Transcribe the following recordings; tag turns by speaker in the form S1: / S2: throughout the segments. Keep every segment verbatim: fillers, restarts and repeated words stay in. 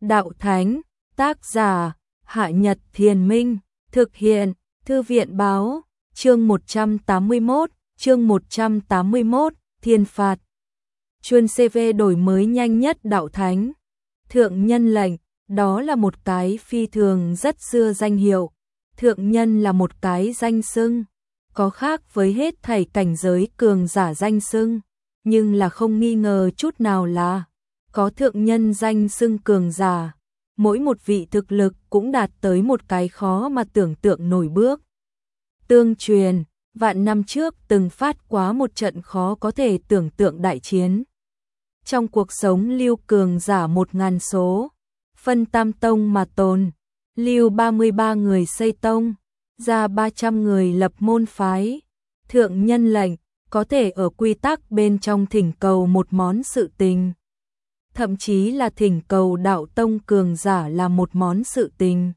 S1: đạo thánh, tác giả, Hạ Nhật Thiền Minh, thực hiện, Thư viện báo, chương một trăm tám mươi mốt, chương một trăm tám mươi mốt, thiên phạt. Chuyên xê vê đổi mới nhanh nhất đạo thánh. Thượng nhân lệnh, đó là một cái phi thường rất xưa danh hiệu. Thượng nhân là một cái danh xưng, có khác với hết thảy cảnh giới cường giả danh xưng, nhưng là không nghi ngờ chút nào là có thượng nhân danh xưng cường giả. Mỗi một vị thực lực cũng đạt tới một cái khó mà tưởng tượng nổi bước. Tương truyền, vạn năm trước từng phát quá một trận khó có thể tưởng tượng đại chiến. Trong cuộc sống lưu cường giả một ngàn số, phân tam tông mà tồn, lưu ba mươi ba người xây tông, ra ba trăm người lập môn phái. Thượng nhân lệnh, có thể ở quy tắc bên trong thỉnh cầu một món sự tình. Thậm chí là thỉnh cầu đạo tông cường giả là một món sự tình.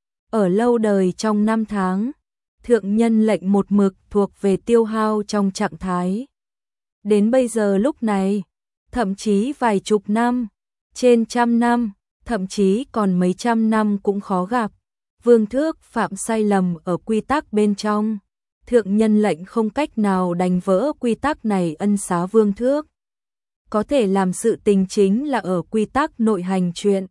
S1: Ở lâu đời trong năm tháng, thượng nhân lệnh một mực thuộc về tiêu hao trong trạng thái. Đến bây giờ lúc này, thậm chí vài chục năm, trên trăm năm, thậm chí còn mấy trăm năm cũng khó gặp. Vương Thước phạm sai lầm ở quy tắc bên trong. Thượng nhân lệnh không cách nào đánh vỡ quy tắc này ân xá Vương Thước. Có thể làm sự tình chính là ở quy tắc nội hành chuyện.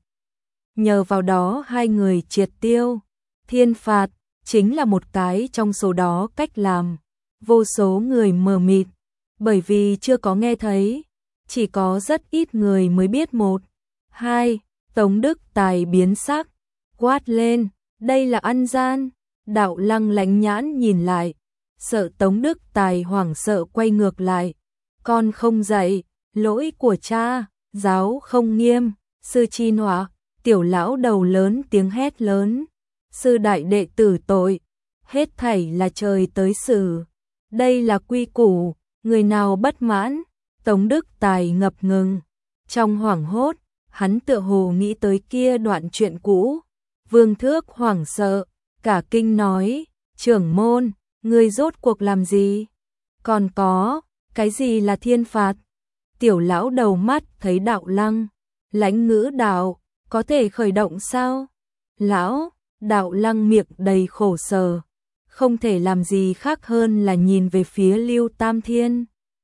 S1: Nhờ vào đó hai người triệt tiêu. Thiên phạt chính là một cái trong số đó cách làm. Vô số người mờ mịt, bởi vì chưa có nghe thấy. Chỉ có rất ít người mới biết một. Hai, Tống Đức Tài biến sắc, quát lên, đây là ăn gian. Đạo Lăng lánh nhãn nhìn lại, sợ Tống Đức Tài hoảng sợ quay ngược lại. Con không dạy, lỗi của cha, giáo không nghiêm, sư chi nọa. Tiểu lão đầu lớn tiếng hét lớn, sư đại đệ tử tội, hết thảy là trời tới xử. Đây là quy củ, người nào bất mãn. Tống Đức Tài ngập ngừng, trong hoảng hốt, hắn tựa hồ nghĩ tới kia đoạn chuyện cũ. Vương Thước hoảng sợ, cả kinh nói, trưởng môn, ngươi rốt cuộc làm gì? Còn có, cái gì là thiên phạt? Tiểu lão đầu mắt thấy Đạo Lăng, lãnh ngữ đạo, có thể khởi động sao? Lão, Đạo Lăng miệng đầy khổ sở, không thể làm gì khác hơn là nhìn về phía Lưu Tam Thiên.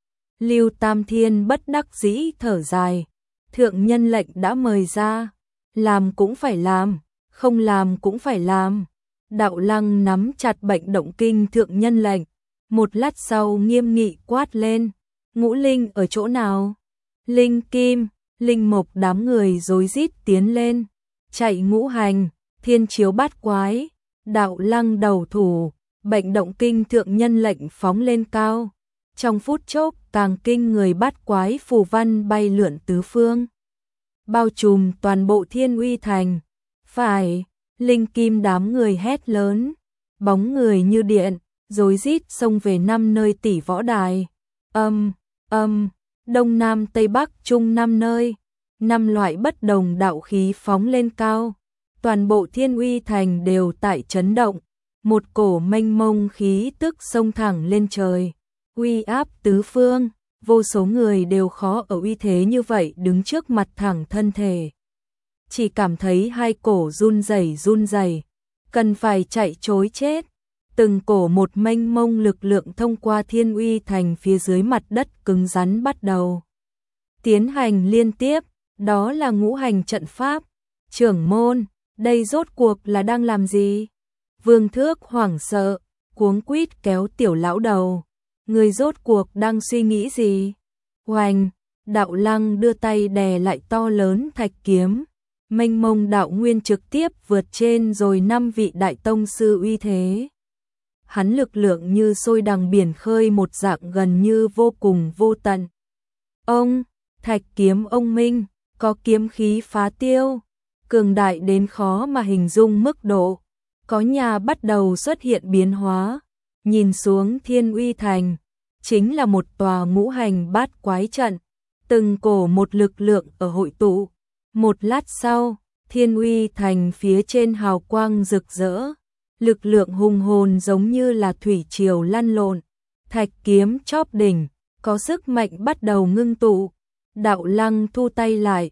S1: Lưu Tam Thiên bất đắc dĩ thở dài, thượng nhân lệnh đã mời ra, làm cũng phải làm, không làm cũng phải làm. Đạo Lăng nắm chặt bệnh động kinh thượng nhân lệnh, một lát sau nghiêm nghị quát lên, ngũ linh ở chỗ nào? Linh Kim, Linh Mộc đám người rối rít tiến lên, chạy ngũ hành, thiên chiếu bát quái. Đạo Lăng đầu thủ, bệnh động kinh thượng nhân lệnh phóng lên cao. Trong phút chốc càng kinh người bát quái phù văn bay lượn tứ phương, bao trùm toàn bộ Thiên Uy Thành. Phải, Linh Kim đám người hét lớn, bóng người như điện, rối rít xông về năm nơi tỷ võ đài. Âm, âm, đông nam tây bắc trung năm nơi, năm loại bất đồng đạo khí phóng lên cao. Toàn bộ Thiên Uy Thành đều tại chấn động, một cổ mênh mông khí tức xông thẳng lên trời. Uy áp tứ phương, vô số người đều khó ở uy thế như vậy đứng trước mặt thẳng thân thể. Chỉ cảm thấy hai cổ run rẩy run rẩy, cần phải chạy trối chết. Từng cổ một mênh mông lực lượng thông qua Thiên Uy Thành phía dưới mặt đất cứng rắn bắt đầu tiến hành liên tiếp, đó là ngũ hành trận pháp. Trưởng môn, đây rốt cuộc là đang làm gì? Vương Thước hoảng sợ, cuống quýt kéo tiểu lão đầu. Người rốt cuộc đang suy nghĩ gì? Oanh, Đạo Lăng đưa tay đè lại to lớn thạch kiếm, mênh mông đạo nguyên trực tiếp vượt trên rồi năm vị đại tông sư uy thế. Hắn lực lượng như sôi đằng biển khơi một dạng gần như vô cùng vô tận. Ông, thạch kiếm ông minh, có kiếm khí phá tiêu, cường đại đến khó mà hình dung mức độ. Có nhà bắt đầu xuất hiện biến hóa. Nhìn xuống Thiên Uy Thành, chính là một tòa ngũ hành bát quái trận, từng cổ một lực lượng ở hội tụ. Một lát sau, Thiên Uy Thành phía trên hào quang rực rỡ, lực lượng hùng hồn giống như là thủy triều lăn lộn. Thạch kiếm chóp đỉnh, có sức mạnh bắt đầu ngưng tụ. Đạo Lăng thu tay lại,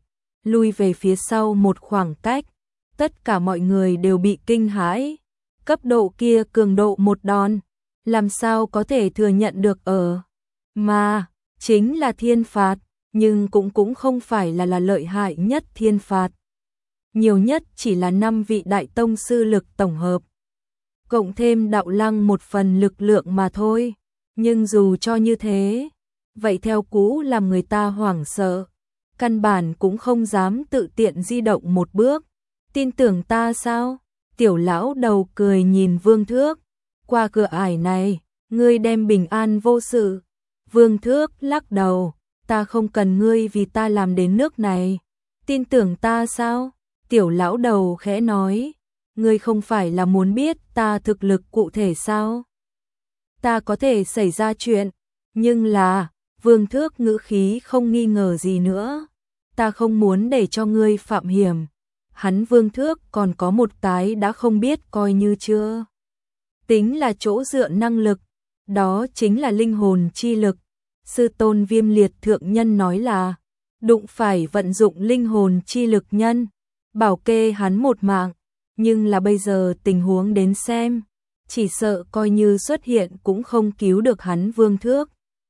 S1: lui về phía sau một khoảng cách. Tất cả mọi người đều bị kinh hãi. Cấp độ kia cường độ một đòn, làm sao có thể thừa nhận được ở mà chính là thiên phạt, nhưng cũng cũng không phải là là lợi hại nhất thiên phạt. Nhiều nhất chỉ là năm vị đại tông sư lực tổng hợp, cộng thêm đạo lăng một phần lực lượng mà thôi. Nhưng dù cho như thế, vậy theo cũ làm người ta hoảng sợ, căn bản cũng không dám tự tiện di động một bước. Tin tưởng ta sao? Tiểu lão đầu cười nhìn Vương Thước, qua cửa ải này, ngươi đem bình an vô sự. Vương Thước lắc đầu, ta không cần ngươi vì ta làm đến nước này. Tin tưởng ta sao? Tiểu lão đầu khẽ nói, ngươi không phải là muốn biết ta thực lực cụ thể sao? Ta có thể xảy ra chuyện, nhưng là, Vương Thước ngữ khí không nghi ngờ gì nữa. Ta không muốn để cho ngươi phạm hiểm. Hắn Vương Thước còn có một cái đã không biết coi như chưa. Tính là chỗ dựa năng lực, đó chính là linh hồn chi lực. Sư tôn Viêm Liệt thượng nhân nói là, đụng phải vận dụng linh hồn chi lực nhân, bảo kê hắn một mạng. Nhưng là bây giờ tình huống đến xem, chỉ sợ coi như xuất hiện cũng không cứu được hắn Vương Thước.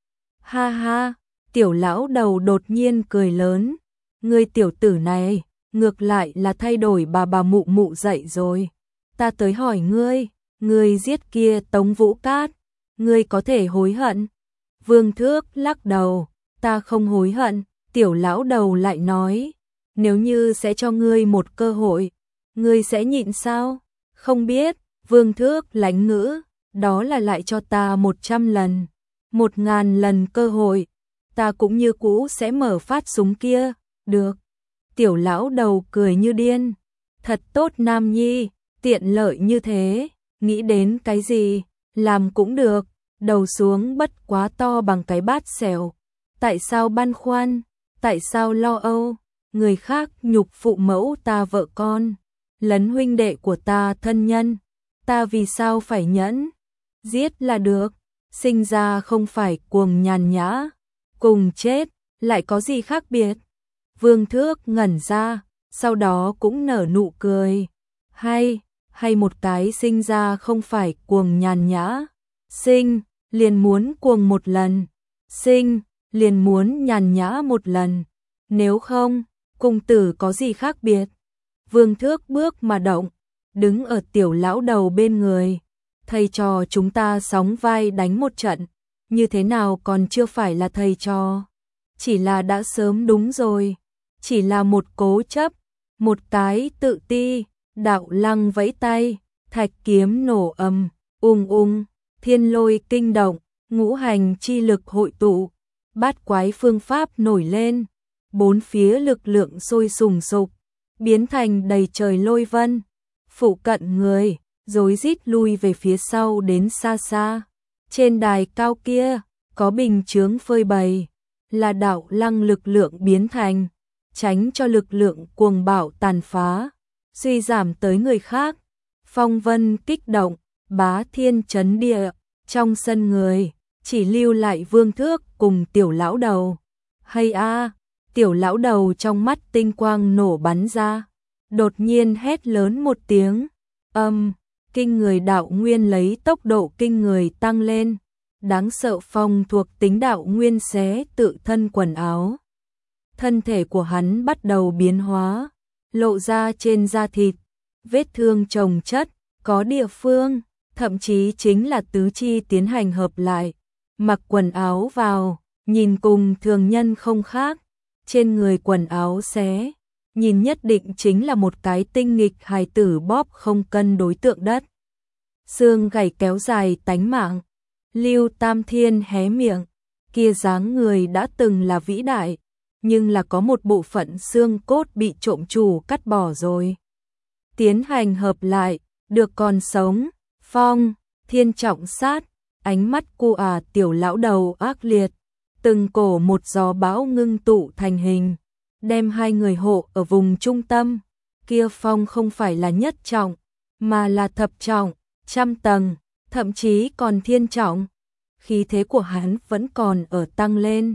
S1: Ha ha, tiểu lão đầu đột nhiên cười lớn, ngươi tiểu tử này, ngược lại là thay đổi bà bà mụ mụ dậy rồi. Ta tới hỏi ngươi, ngươi giết kia Tống Vũ Cát, ngươi có thể hối hận? Vương Thước lắc đầu, ta không hối hận. Tiểu lão đầu lại nói, nếu như sẽ cho ngươi một cơ hội, ngươi sẽ nhịn sao? Không biết. Vương Thước lánh ngữ, đó là lại cho ta một trăm lần, một ngàn lần cơ hội, ta cũng như cũ sẽ mở phát súng kia. Được. Tiểu lão đầu cười như điên, thật tốt nam nhi, tiện lợi như thế, nghĩ đến cái gì, làm cũng được. Đầu xuống bất quá to bằng cái bát xẻo. Tại sao băn khoăn, tại sao lo âu, người khác nhục phụ mẫu ta vợ con, lấn huynh đệ của ta thân nhân, ta vì sao phải nhẫn? Giết là được, sinh ra không phải cuồng nhàn nhã, cùng chết lại có gì khác biệt? Vương Thước ngẩn ra, sau đó cũng nở nụ cười. Hay, hay một cái sinh ra không phải cuồng nhàn nhã, sinh liền muốn cuồng một lần, sinh liền muốn nhàn nhã một lần, nếu không, cùng tử có gì khác biệt? Vương Thước bước mà động, đứng ở tiểu lão đầu bên người, thầy trò chúng ta sóng vai đánh một trận, như thế nào còn chưa phải là thầy trò, chỉ là đã sớm đúng rồi, chỉ là một cố chấp, một cái tự ti. Đạo lăng vẫy tay, thạch kiếm nổ ầm, ung ung, thiên lôi kinh động, ngũ hành chi lực hội tụ, bát quái phương pháp nổi lên, bốn phía lực lượng sôi sùng sục, biến thành đầy trời lôi vân. Phụ cận người, rối rít lui về phía sau đến xa xa. Trên đài cao kia, có bình chướng phơi bày, là đạo lăng lực lượng biến thành, tránh cho lực lượng cuồng bạo tàn phá, suy giảm tới người khác. Phong vân kích động, bá thiên chấn địa, trong sân người, chỉ lưu lại Vương Thước cùng tiểu lão đầu. Hay a, tiểu lão đầu trong mắt tinh quang nổ bắn ra, đột nhiên hét lớn một tiếng, âm, kinh người đạo nguyên lấy tốc độ kinh người tăng lên, đáng sợ phong thuộc tính đạo nguyên xé tự thân quần áo. Thân thể của hắn bắt đầu biến hóa, lộ ra trên da thịt, vết thương chồng chất, có địa phương, thậm chí chính là tứ chi tiến hành hợp lại, mặc quần áo vào, nhìn cùng thường nhân không khác, trên người quần áo xé, nhìn nhất định chính là một cái tinh nghịch hài tử bóp không cân đối tượng đất. Xương gầy kéo dài tánh mạng, Lưu Tam Thiên hé miệng, kia dáng người đã từng là vĩ đại, nhưng là có một bộ phận xương cốt bị trộm chủ cắt bỏ rồi. Tiến hành hợp lại, được còn sống, phong, thiên trọng sát, ánh mắt cu à tiểu lão đầu ác liệt, từng cổ một gió bão ngưng tụ thành hình, đem hai người hộ ở vùng trung tâm. Kia phong không phải là nhất trọng, mà là thập trọng, trăm tầng, thậm chí còn thiên trọng. Khí thế của hắn vẫn còn ở tăng lên.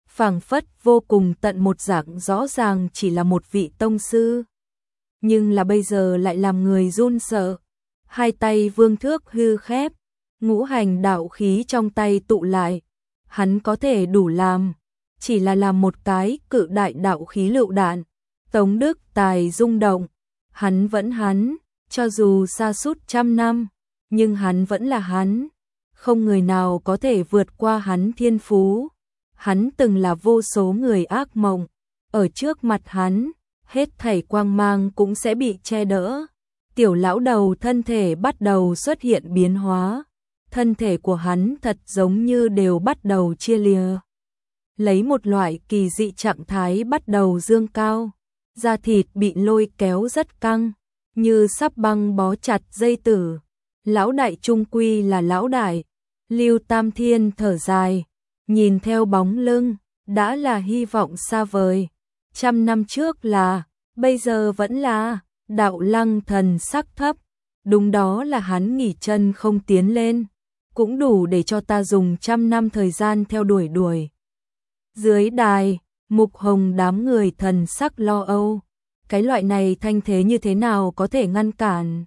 S1: phảng phất vô cùng tận một dạng, rõ ràng chỉ là một vị tông sư. Nhưng là bây giờ lại làm người run sợ. Hai tay Vương Thước hư khép, ngũ hành đạo khí trong tay tụ lại. Hắn có thể đủ làm, chỉ là làm một cái cự đại đạo khí lựu đạn. Tống Đức Tài rung động, hắn vẫn hắn, cho dù sa sút trăm năm, nhưng hắn vẫn là hắn. Không người nào có thể vượt qua hắn thiên phú. Hắn từng là vô số người ác mộng, ở trước mặt hắn, hết thảy quang mang cũng sẽ bị che đỡ. Tiểu lão đầu thân thể bắt đầu xuất hiện biến hóa, thân thể của hắn thật giống như đều bắt đầu chia lìa. Lấy một loại kỳ dị trạng thái bắt đầu dương cao, da thịt bị lôi kéo rất căng, như sắp băng bó chặt dây tử. Lão đại trung quy là lão đại, Lưu Tam Thiên thở dài, nhìn theo bóng lưng, đã là hy vọng xa vời. Trăm năm trước là, bây giờ vẫn là. Đạo Lăng thần sắc thấp, đúng đó là hắn nghỉ chân không tiến lên, cũng đủ để cho ta dùng trăm năm thời gian theo đuổi đuổi. Dưới đài, Mục Hồng đám người thần sắc lo âu, cái loại này thanh thế như thế nào có thể ngăn cản.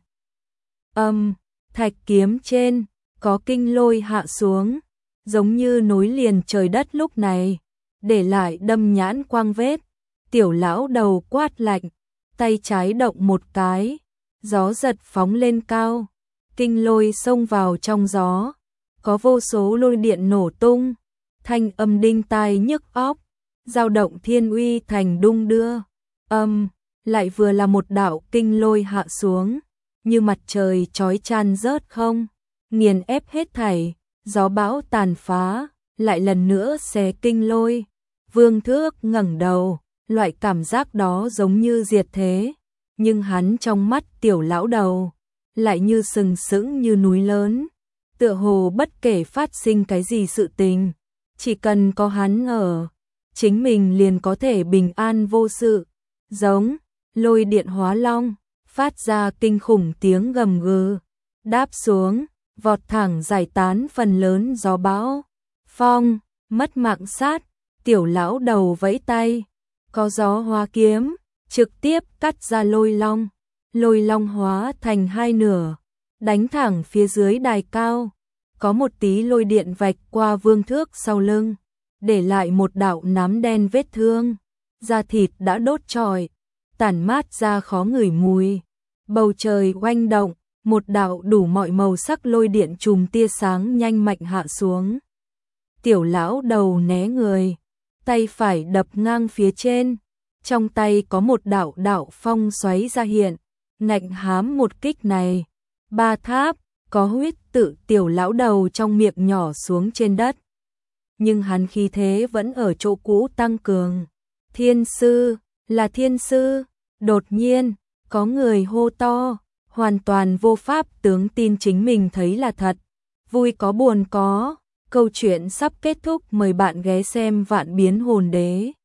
S1: Âm, thạch kiếm trên, có kinh lôi hạ xuống, giống như nối liền trời đất lúc này, để lại đâm nhãn quang vết. Tiểu lão đầu quát lạnh, tay trái động một cái, gió giật phóng lên cao, kinh lôi xông vào trong gió, có vô số lôi điện nổ tung, thanh âm đinh tai nhức óc, dao động thiên uy thành đung đưa. Âm, lại vừa là một đạo kinh lôi hạ xuống, như mặt trời chói chan rớt không, nghiền ép hết thảy, gió bão tàn phá, lại lần nữa xé kinh lôi. Vương Thước ngẩng đầu, loại cảm giác đó giống như diệt thế, nhưng hắn trong mắt tiểu lão đầu lại như sừng sững như núi lớn, tựa hồ bất kể phát sinh cái gì sự tình, chỉ cần có hắn ở, chính mình liền có thể bình an vô sự. Giống, lôi điện hóa long, phát ra kinh khủng tiếng gầm gừ, đáp xuống, vọt thẳng giải tán phần lớn gió bão. Phong, mất mạng sát, tiểu lão đầu vẫy tay, có gió hóa kiếm, trực tiếp cắt ra lôi long, lôi long hóa thành hai nửa, đánh thẳng phía dưới đài cao, có một tí lôi điện vạch qua Vương Thước sau lưng, để lại một đạo nám đen vết thương, da thịt đã đốt trọi, tản mát ra khó ngửi mùi. Bầu trời oanh động, một đạo đủ mọi màu sắc lôi điện chùm tia sáng nhanh mạnh hạ xuống. Tiểu lão đầu né người, tay phải đập ngang phía trên, trong tay có một đạo đạo phong xoáy ra hiện, ngạnh hám một kích này. Ba tháp, có huyết tự tiểu lão đầu trong miệng nhỏ xuống trên đất. Nhưng hắn khí thế vẫn ở chỗ cũ tăng cường. Thiên sư, là thiên sư, đột nhiên, có người hô to, hoàn toàn vô pháp tướng tin chính mình thấy là thật. Vui có buồn có, câu chuyện sắp kết thúc, mời bạn ghé xem Vạn Biến Hồn Đế.